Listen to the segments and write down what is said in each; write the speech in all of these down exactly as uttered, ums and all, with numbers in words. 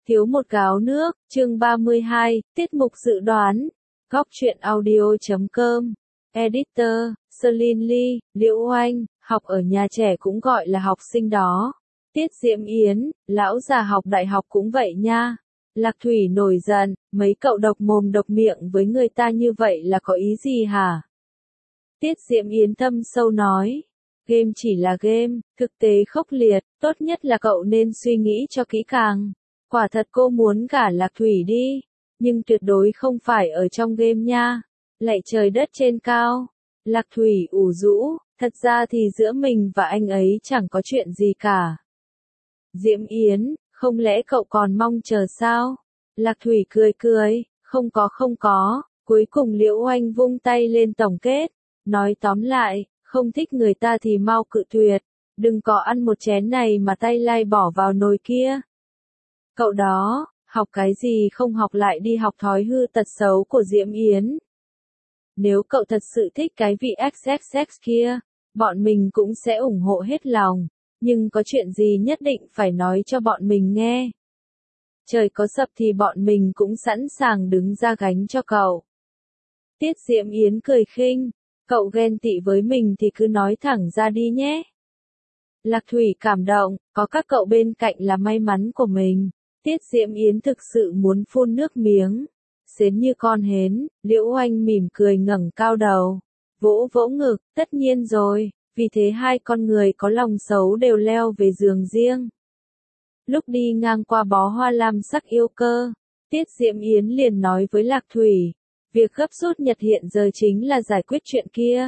Thiếu một gáo nước, chương ba mươi hai, tiết mục dự đoán. Góc truyện audio chấm com. Editor, Celine Lee, Liễu Oanh, học ở nhà trẻ cũng gọi là học sinh đó. Tiết Diễm Yến, lão già học đại học cũng vậy nha. Lạc Thủy nổi giận, mấy cậu độc mồm độc miệng với người ta như vậy là có ý gì hả? Tiết Diễm Yến thâm sâu nói. Game chỉ là game, thực tế khốc liệt, tốt nhất là cậu nên suy nghĩ cho kỹ càng. Quả thật cô muốn gả Lạc Thủy đi, nhưng tuyệt đối không phải ở trong game nha. Lạy trời đất trên cao. Lạc Thủy ủ rũ, thật ra thì giữa mình và anh ấy chẳng có chuyện gì cả. Diễm Yến, không lẽ cậu còn mong chờ sao? Lạc Thủy cười cười, không có không có, cuối cùng Liễu Oanh vung tay lên tổng kết, nói tóm lại, không thích người ta thì mau cự tuyệt, đừng có ăn một chén này mà tay lai bỏ vào nồi kia. Cậu đó, học cái gì không học lại đi học thói hư tật xấu của Diễm Yến. Nếu cậu thật sự thích cái vị ích ích ích kia, bọn mình cũng sẽ ủng hộ hết lòng, nhưng có chuyện gì nhất định phải nói cho bọn mình nghe. Trời có sập thì bọn mình cũng sẵn sàng đứng ra gánh cho cậu. Tiết Diễm Yến cười khinh, cậu ghen tị với mình thì cứ nói thẳng ra đi nhé. Lạc Thủy cảm động, có các cậu bên cạnh là may mắn của mình. Tiết Diễm Yến thực sự muốn phun nước miếng. Xến như con hến, Liễu Oanh mỉm cười ngẩng cao đầu. Vỗ vỗ ngực, tất nhiên rồi, vì thế hai con người có lòng xấu đều leo về giường riêng. Lúc đi ngang qua bó hoa lam sắc yêu cơ, Tiết Diễm Yến liền nói với Lạc Thủy, việc gấp rút nhật hiện giờ chính là giải quyết chuyện kia.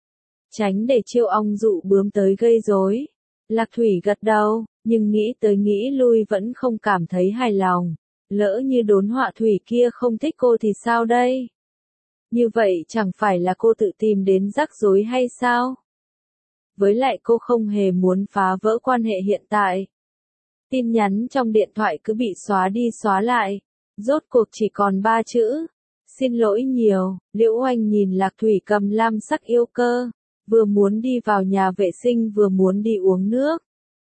Tránh để chiêu ong dụ bướm tới gây rối. Lạc Thủy gật đầu, nhưng nghĩ tới nghĩ lui vẫn không cảm thấy hài lòng. Lỡ như đốn họa thủy kia không thích cô thì sao đây? Như vậy chẳng phải là cô tự tìm đến rắc rối hay sao? Với lại cô không hề muốn phá vỡ quan hệ hiện tại. Tin nhắn trong điện thoại cứ bị xóa đi xóa lại. Rốt cuộc chỉ còn ba chữ. Xin lỗi nhiều. Liễu Oanh nhìn Lạc Thủy cầm lam sắc yêu cơ. Vừa muốn đi vào nhà vệ sinh vừa muốn đi uống nước.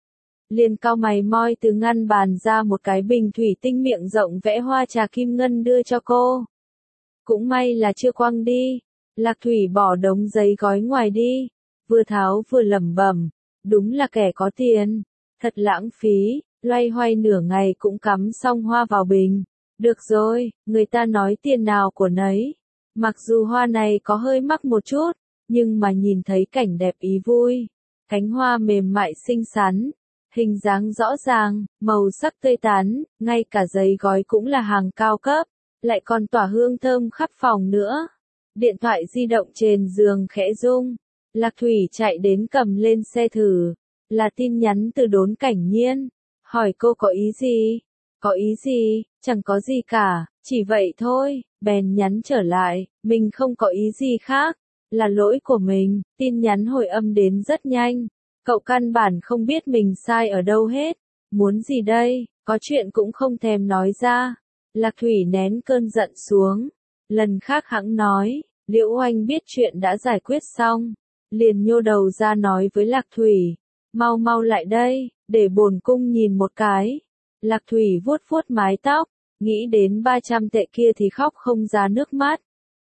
Liền cau mày moi từ ngăn bàn ra một cái bình thủy tinh miệng rộng vẽ hoa trà kim ngân đưa cho cô. Cũng may là chưa quăng đi. Lạc Thủy bỏ đống giấy gói ngoài đi. Vừa tháo vừa lẩm bẩm, đúng là kẻ có tiền. Thật lãng phí, loay hoay nửa ngày cũng cắm xong hoa vào bình. Được rồi, người ta nói tiền nào của nấy. Mặc dù hoa này có hơi mắc một chút, nhưng mà nhìn thấy cảnh đẹp ý vui. Cánh hoa mềm mại xinh xắn, hình dáng rõ ràng, màu sắc tươi tắn, ngay cả giấy gói cũng là hàng cao cấp, lại còn tỏa hương thơm khắp phòng nữa. Điện thoại di động trên giường khẽ rung, Lạc Thủy chạy đến cầm lên xe thử, là tin nhắn từ Đốn Cảnh Nhiên, hỏi cô có ý gì? Có ý gì? Chẳng có gì cả, chỉ vậy thôi, bèn nhắn trở lại, mình không có ý gì khác, là lỗi của mình. Tin nhắn hồi âm đến rất nhanh. Cậu căn bản không biết mình sai ở đâu hết. Muốn gì đây? Có chuyện cũng không thèm nói ra. Lạc Thủy nén cơn giận xuống. Lần khác hẵng nói, Liễu Oanh biết chuyện đã giải quyết xong. Liền nhô đầu ra nói với Lạc Thủy. Mau mau lại đây, để bổn cung nhìn một cái. Lạc Thủy vuốt vuốt mái tóc. Nghĩ đến ba trăm tệ kia thì khóc không ra nước mắt.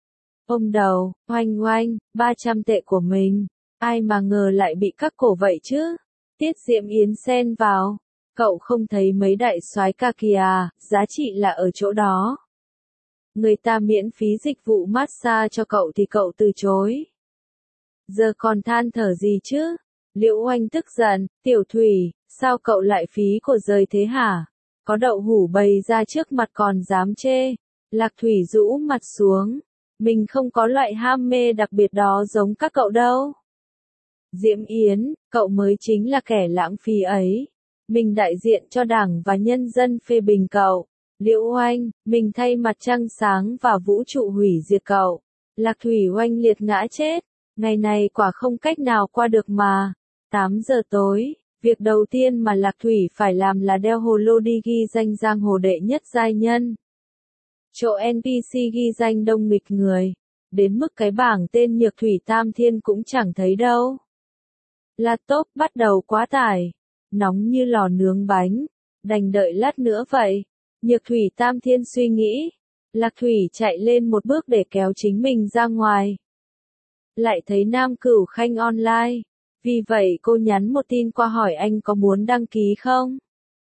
Ôm đầu, oanh oanh, ba trăm tệ của mình. Ai mà ngờ lại bị các cổ vậy chứ? Tiết Diễm Yến xen vào. Cậu không thấy mấy đại soái ca kìa, giá trị là ở chỗ đó. Người ta miễn phí dịch vụ massage cho cậu thì cậu từ chối. Giờ còn than thở gì chứ? Liễu Oanh tức giận, Tiểu Thủy, sao cậu lại phí của rời thế hả? Có đậu hũ bày ra trước mặt còn dám chê. Lạc Thủy rũ mặt xuống. Mình không có loại ham mê đặc biệt đó giống các cậu đâu. Diễm Yến, cậu mới chính là kẻ lãng phí ấy. Mình đại diện cho đảng và nhân dân phê bình cậu. Liễu Oanh, mình thay mặt trăng sáng và vũ trụ hủy diệt cậu. Lạc Thủy oanh liệt ngã chết. Ngày này quả không cách nào qua được mà. tám giờ tối, việc đầu tiên mà Lạc Thủy phải làm là đeo hồ lô đi ghi danh giang hồ đệ nhất giai nhân. Chỗ en pê xê ghi danh đông nghịch người. Đến mức cái bảng tên Nhược Thủy Tam Thiên cũng chẳng thấy đâu. Laptop bắt đầu quá tải. Nóng như lò nướng bánh. Đành đợi lát nữa vậy. Nhược Thủy Tam Thiên suy nghĩ. Lạc Thủy chạy lên một bước để kéo chính mình ra ngoài. Lại thấy Nam Cửu Khanh online. Vì vậy cô nhắn một tin qua hỏi anh có muốn đăng ký không?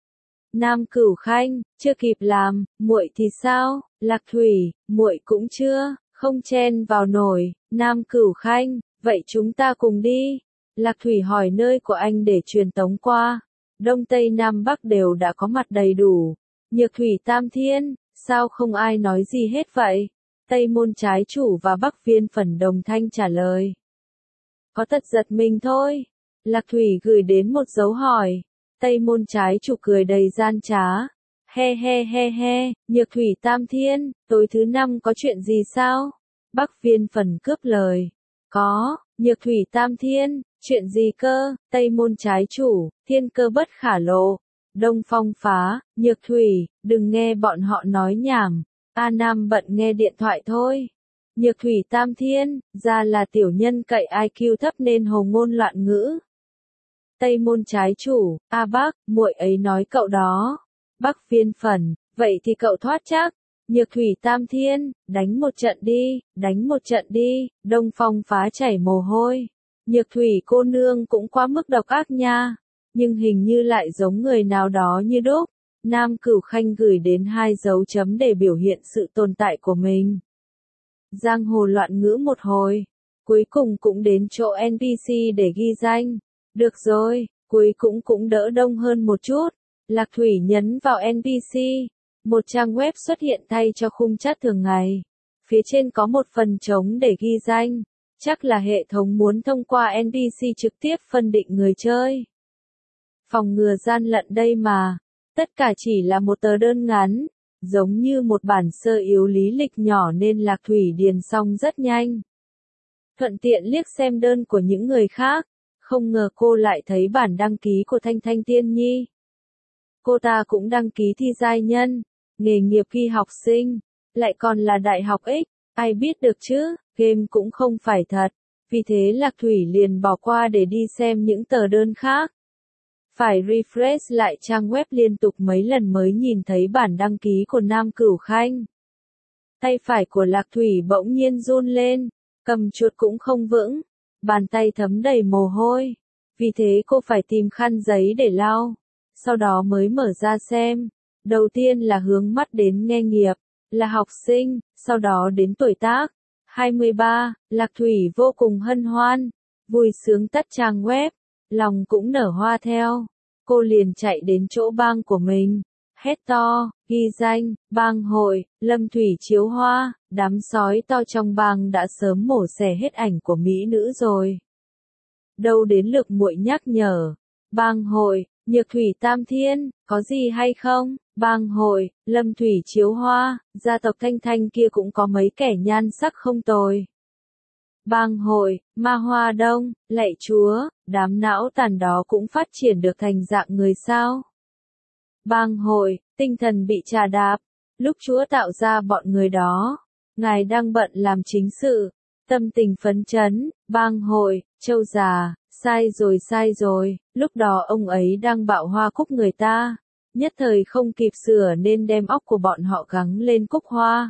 Nam Cửu Khanh, chưa kịp làm, muội thì sao? Lạc Thủy, muội cũng chưa, không chen vào nổi. Nam Cửu Khanh, vậy chúng ta cùng đi. Lạc Thủy hỏi nơi của anh để truyền tống qua. Đông Tây Nam Bắc đều đã có mặt đầy đủ. Nhược Thủy Tam Thiên, sao không ai nói gì hết vậy? Tây Môn trái chủ và Bắc Viên Phần đồng thanh trả lời. Có thật giật mình thôi. Lạc Thủy gửi đến một dấu hỏi. Tây Môn trái chủ cười đầy gian trá. He he he he, Nhược Thủy Tam Thiên, tối thứ năm có chuyện gì sao? Bắc Viên Phần cướp lời. Có, Nhược Thủy Tam Thiên, chuyện gì cơ? Tây Môn trái chủ, thiên cơ bất khả lộ. Đông Phong phá, Nhược Thủy, đừng nghe bọn họ nói nhảm. A Nam bận nghe điện thoại thôi. Nhược Thủy Tam Thiên, ra là tiểu nhân cậy i kiu thấp nên hồ ngôn loạn ngữ. Tây Môn trái chủ, A Bác, muội ấy nói cậu đó. Bắc Viên Phần, vậy thì cậu thoát chắc. Nhược Thủy Tam Thiên, đánh một trận đi, đánh một trận đi. Đông Phong phá chảy mồ hôi. Nhược Thủy cô nương cũng quá mức độc ác nha. Nhưng hình như lại giống người nào đó như đúc. Nam Cửu Khanh gửi đến hai dấu chấm để biểu hiện sự tồn tại của mình. Giang hồ loạn ngữ một hồi. Cuối cùng cũng đến chỗ en pê xê để ghi danh. Được rồi, cuối cũng cũng đỡ đông hơn một chút. Lạc Thủy nhấn vào en pê xê. Một trang web xuất hiện thay cho khung chat thường ngày. Phía trên có một phần trống để ghi danh. Chắc là hệ thống muốn thông qua en pê xê trực tiếp phân định người chơi. Phòng ngừa gian lận đây mà. Tất cả chỉ là một tờ đơn ngắn. Giống như một bản sơ yếu lý lịch nhỏ nên Lạc Thủy điền xong rất nhanh. Thuận tiện liếc xem đơn của những người khác. Không ngờ cô lại thấy bản đăng ký của Thanh Thanh Tiên Nhi. Cô ta cũng đăng ký thi giai nhân. Nghề nghiệp ghi học sinh. Lại còn là đại học X. Ai biết được chứ, game cũng không phải thật. Vì thế Lạc Thủy liền bỏ qua để đi xem những tờ đơn khác. Phải refresh lại trang web liên tục mấy lần mới nhìn thấy bản đăng ký của Nam Cửu Khanh. Tay phải của Lạc Thủy bỗng nhiên run lên, cầm chuột cũng không vững, bàn tay thấm đầy mồ hôi. Vì thế cô phải tìm khăn giấy để lau, sau đó mới mở ra xem. Đầu tiên là hướng mắt đến nghề nghiệp, là học sinh, sau đó đến tuổi tác. hai mươi ba, Lạc Thủy vô cùng hân hoan, vui sướng tắt trang web. Lòng cũng nở hoa theo. Cô liền chạy đến chỗ bang của mình. Hét to, ghi danh, bang hội, Lâm Thủy chiếu hoa. Đám sói to trong bang đã sớm mổ xẻ hết ảnh của mỹ nữ rồi. Đâu đến lượt muội nhắc nhở. Bang hội, Nhược Thủy Tam Thiên, có gì hay không? Bang hội, Lâm Thủy chiếu hoa, gia tộc Thanh Thanh kia cũng có mấy kẻ nhan sắc không tồi. Bang hội, Ma Hoa Đông, lạy chúa, đám não tàn đó cũng phát triển được thành dạng người sao? Bang hội, tinh thần bị trà đạp, lúc chúa tạo ra bọn người đó, ngài đang bận làm chính sự, tâm tình phấn chấn. Bang hội, châu già, sai rồi sai rồi, lúc đó ông ấy đang bạo hoa cúc người ta, nhất thời không kịp sửa nên đem óc của bọn họ gắng lên cúc hoa.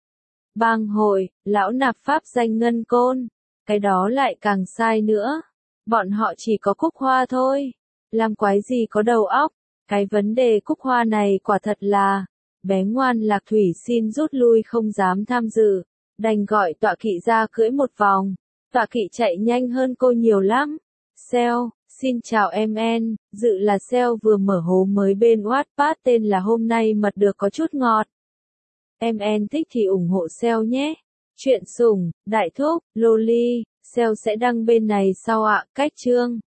Bang hội, lão nạp pháp danh ngân côn. Cái đó lại càng sai nữa. Bọn họ chỉ có cúc hoa thôi. Làm quái gì có đầu óc. Cái vấn đề cúc hoa này quả thật là. Bé ngoan Lạc Thủy xin rút lui không dám tham dự. Đành gọi tọa kỵ ra cưỡi một vòng. Tọa kỵ chạy nhanh hơn cô nhiều lắm. Sale, xin chào em en. Dự là sale vừa mở hố mới bên Wattpad tên là hôm nay mật được có chút ngọt. Em en thích thì ủng hộ sale nhé. Chuyện sủng, đại thúc, loli, sale sẽ đăng bên này sau ạ. Cách chương.